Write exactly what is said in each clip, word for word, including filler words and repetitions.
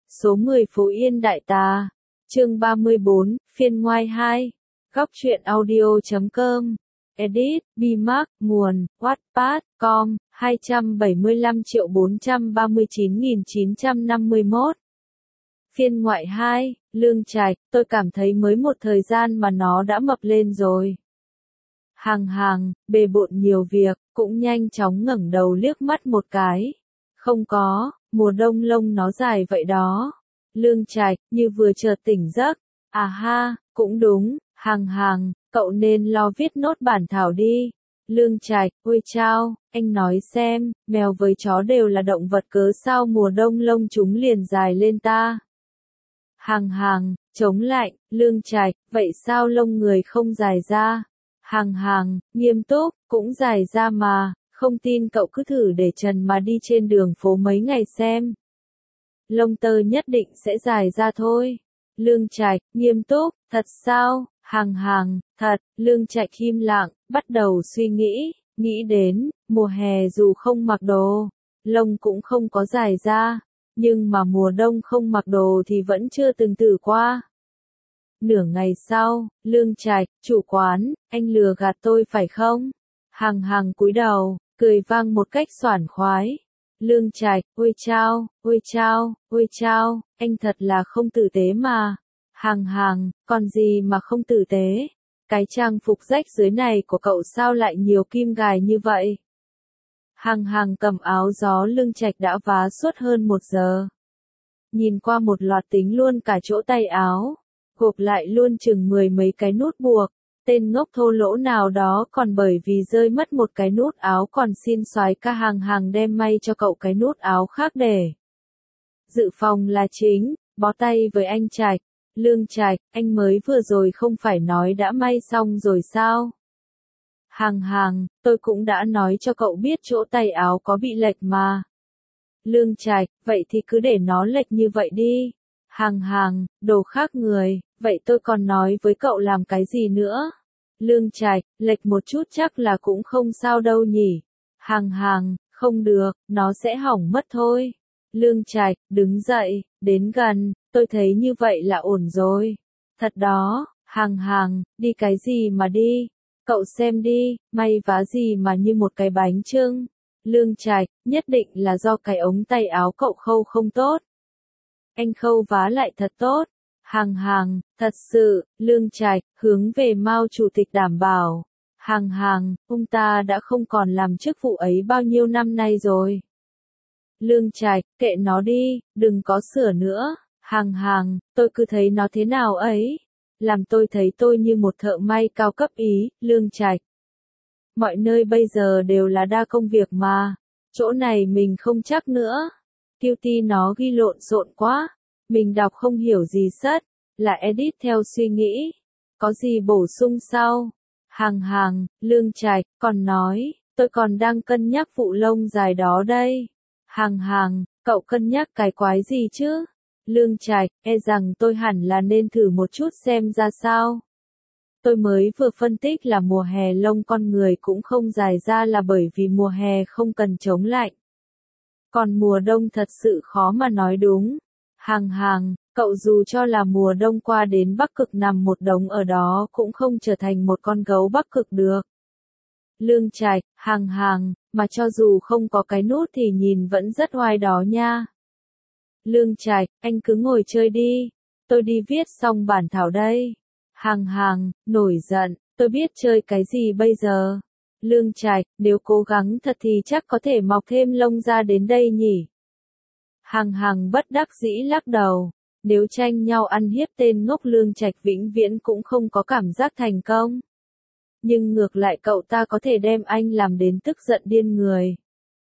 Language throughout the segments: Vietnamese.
Số mười Phú Yên Đại Tà. Chương ba mươi bốn, phiên ngoại hai. Góc truyện audio chấm com. Edit, Bmark, nguồn, Wattpad, com, hai trăm bảy mươi lăm triệu bốn trăm ba mươi chín nghìn chín trăm năm mươi mốt. Phiên ngoại hai, Lương Trạch, tôi cảm thấy mới một thời gian mà nó đã mập lên rồi. Hàng hàng, bề bộn nhiều việc, cũng nhanh chóng ngẩng đầu liếc mắt một cái. Không có, mùa đông lông nó dài vậy đó. Lương Trạch, như vừa chợt tỉnh giấc. À ha, cũng đúng, hàng hàng, cậu nên lo viết nốt bản thảo đi. Lương Trạch, ôi chao, anh nói xem, mèo với chó đều là động vật cớ sao mùa đông lông chúng liền dài lên ta. Hàng hàng, chống lại, Lương Trạch, vậy sao lông người không dài ra? Hàng hàng, nghiêm túc, cũng dài ra mà, không tin cậu cứ thử để trần mà đi trên đường phố mấy ngày xem. Lông tơ nhất định sẽ dài ra thôi. Lương Trạch, nghiêm túc, thật sao? Hàng hàng, thật. Lương Trạch im lặng, bắt đầu suy nghĩ, nghĩ đến, mùa hè dù không mặc đồ, lông cũng không có dài ra, nhưng mà mùa đông không mặc đồ thì vẫn chưa từng thử qua. Nửa ngày sau, Lương Trạch, chủ quán, anh lừa gạt tôi phải không? Hàng hàng cúi đầu, cười vang một cách xoản khoái. Lương Trạch, ôi chao, ôi chao, ôi chao, anh thật là không tử tế mà. Hàng hàng, còn gì mà không tử tế? Cái trang phục rách dưới này của cậu sao lại nhiều kim gài như vậy? Hàng hàng cầm áo gió Lương Trạch đã vá suốt hơn một giờ. Nhìn qua một loạt tính luôn cả chỗ tay áo, gộp lại luôn chừng mười mấy cái nút buộc. Tên ngốc thô lỗ nào đó còn bởi vì rơi mất một cái nút áo còn xin soái ca hàng hàng đem may cho cậu cái nút áo khác để dự phòng là chính, bó tay với anh Trạch. Lương Trạch, anh mới vừa rồi không phải nói đã may xong rồi sao? Hàng hàng, tôi cũng đã nói cho cậu biết chỗ tay áo có bị lệch mà. Lương Trạch, vậy thì cứ để nó lệch như vậy đi. Hàng hàng, đồ khác người, vậy tôi còn nói với cậu làm cái gì nữa? Lương Trạch, lệch một chút chắc là cũng không sao đâu nhỉ. Hàng hàng, không được, nó sẽ hỏng mất thôi. Lương Trạch, đứng dậy, đến gần, tôi thấy như vậy là ổn rồi. Thật đó, hàng hàng, đi cái gì mà đi? Cậu xem đi, may vá gì mà như một cái bánh chưng. Lương Trạch, nhất định là do cái ống tay áo cậu khâu không tốt. Anh khâu vá lại thật tốt. Hàng hàng, thật sự, Lương Trạch, hướng về Mao Chủ tịch đảm bảo. Hàng hàng, ông ta đã không còn làm chức vụ ấy bao nhiêu năm nay rồi. Lương Trạch, kệ nó đi, đừng có sửa nữa. Hàng hàng, tôi cứ thấy nó thế nào ấy. Làm tôi thấy tôi như một thợ may cao cấp ý, Lương Trạch. Mọi nơi bây giờ đều là đa công việc mà. Chỗ này mình không chắc nữa. Q T nó ghi lộn xộn quá. Mình đọc không hiểu gì sất, là edit theo suy nghĩ. Có gì bổ sung sau? Hàng hàng, Lương Trạch, còn nói, tôi còn đang cân nhắc vụ lông dài đó đây. Hàng hàng, cậu cân nhắc cái quái gì chứ? Lương Trạch, e rằng tôi hẳn là nên thử một chút xem ra sao. Tôi mới vừa phân tích là mùa hè lông con người cũng không dài ra là bởi vì mùa hè không cần chống lạnh. Còn mùa đông thật sự khó mà nói đúng. Hàng hàng, cậu dù cho là mùa đông qua đến Bắc Cực nằm một đống ở đó cũng không trở thành một con gấu Bắc Cực được. Lương Trạch, hàng hàng, mà cho dù không có cái nút thì nhìn vẫn rất oai đó nha. Lương Trạch, anh cứ ngồi chơi đi. Tôi đi viết xong bản thảo đây. Hàng hàng, nổi giận, tôi biết chơi cái gì bây giờ. Lương Trạch, nếu cố gắng thật thì chắc có thể mọc thêm lông ra đến đây nhỉ. Hàng hàng bất đắc dĩ lắc đầu. Nếu tranh nhau ăn hiếp tên ngốc Lương Trạch vĩnh viễn cũng không có cảm giác thành công. Nhưng ngược lại cậu ta có thể đem anh làm đến tức giận điên người.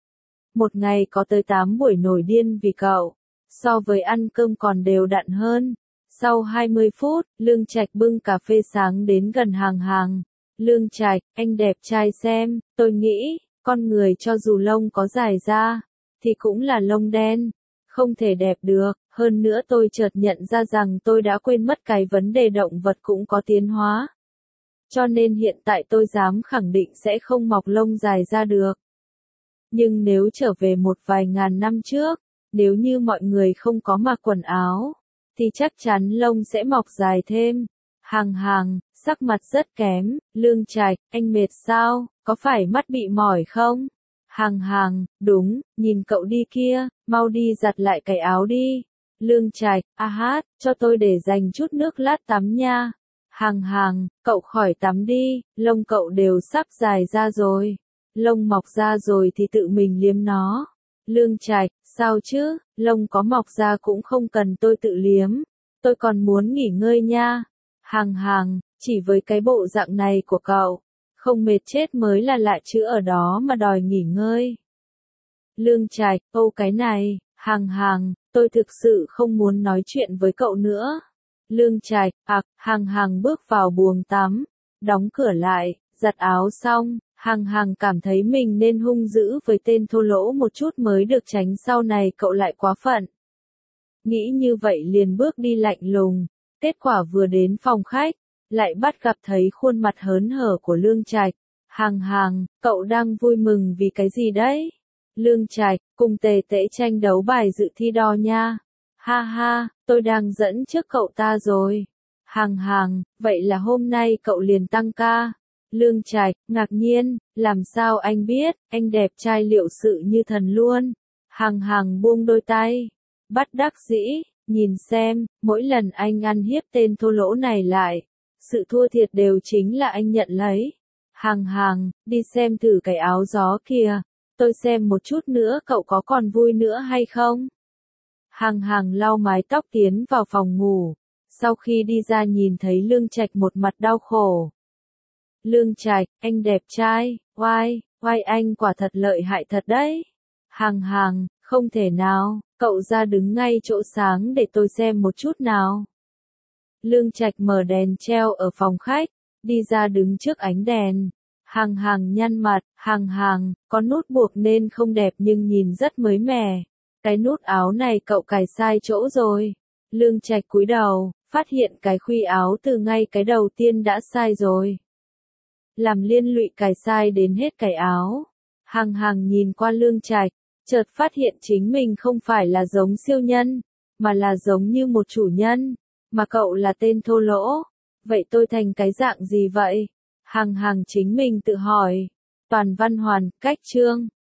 Một ngày có tới tám buổi nổi điên vì cậu. So với ăn cơm còn đều đặn hơn. Sau hai mươi phút, Lương Trạch bưng cà phê sáng đến gần hàng hàng. Lương Trạch, anh đẹp trai xem, tôi nghĩ, con người cho dù lông có dài ra, thì cũng là lông đen. Không thể đẹp được, hơn nữa tôi chợt nhận ra rằng tôi đã quên mất cái vấn đề động vật cũng có tiến hóa. Cho nên hiện tại tôi dám khẳng định sẽ không mọc lông dài ra được. Nhưng nếu trở về một vài ngàn năm trước, nếu như mọi người không có mặc quần áo, thì chắc chắn lông sẽ mọc dài thêm. Hàng Hàng, sắc mặt rất kém, Lương Trạch, anh mệt sao, có phải mắt bị mỏi không? Hàng Hàng, đúng, nhìn cậu đi kia, mau đi giặt lại cái áo đi. Lương Trạch, a hát, cho tôi để dành chút nước lát tắm nha. Hàng Hàng, cậu khỏi tắm đi, lông cậu đều sắp dài ra rồi. Lông mọc ra rồi thì tự mình liếm nó. Lương Trạch, sao chứ, lông có mọc ra cũng không cần tôi tự liếm. Tôi còn muốn nghỉ ngơi nha. Hàng Hàng, chỉ với cái bộ dạng này của cậu, không mệt chết mới là lạ chứ ở đó mà đòi nghỉ ngơi. Lương Trạch, ô cái này, Hàng Hàng, tôi thực sự không muốn nói chuyện với cậu nữa. Lương Trạch, ạc, Hàng Hàng bước vào buồng tắm, đóng cửa lại, giặt áo xong, Hàng Hàng cảm thấy mình nên hung dữ với tên thô lỗ một chút mới được tránh sau này cậu lại quá phận. Nghĩ như vậy liền bước đi lạnh lùng, kết quả vừa đến phòng khách, lại bắt gặp thấy khuôn mặt hớn hở của Lương Trạch. Hàng Hàng, cậu đang vui mừng vì cái gì đấy? Lương Trạch, cùng Tề Tễ tranh đấu bài dự thi đo nha. Ha ha, tôi đang dẫn trước cậu ta rồi. Hàng Hàng, vậy là hôm nay cậu liền tăng ca. Lương Trạch, ngạc nhiên, làm sao anh biết, anh đẹp trai liệu sự như thần luôn. Hàng Hàng buông đôi tay, bắt đắc dĩ, nhìn xem, mỗi lần anh ăn hiếp tên thô lỗ này lại, sự thua thiệt đều chính là anh nhận lấy. Hàng Hàng, đi xem thử cái áo gió kìa, tôi xem một chút nữa cậu có còn vui nữa hay không? Hàng Hàng lau mái tóc tiến vào phòng ngủ, sau khi đi ra nhìn thấy Lương Trạch một mặt đau khổ. Lương Trạch, anh đẹp trai, oai, oai anh quả thật lợi hại thật đấy. Hàng Hàng, không thể nào, cậu ra đứng ngay chỗ sáng để tôi xem một chút nào. Lương Trạch mở đèn treo ở phòng khách, đi ra đứng trước ánh đèn. Hàng Hàng nhăn mặt, Hàng Hàng, có nút buộc nên không đẹp nhưng nhìn rất mới mẻ. Cái nút áo này cậu cài sai chỗ rồi. Lương Trạch cúi đầu, phát hiện cái khuy áo từ ngay cái đầu tiên đã sai rồi. Làm liên lụy cài sai đến hết cái áo. Hàng Hàng nhìn qua Lương Trạch, chợt phát hiện chính mình không phải là giống siêu nhân, mà là giống như một chủ nhân, mà cậu là tên thô lỗ. Vậy tôi thành cái dạng gì vậy? Hàng Hàng chính mình tự hỏi. Toàn văn hoàn, cách chương.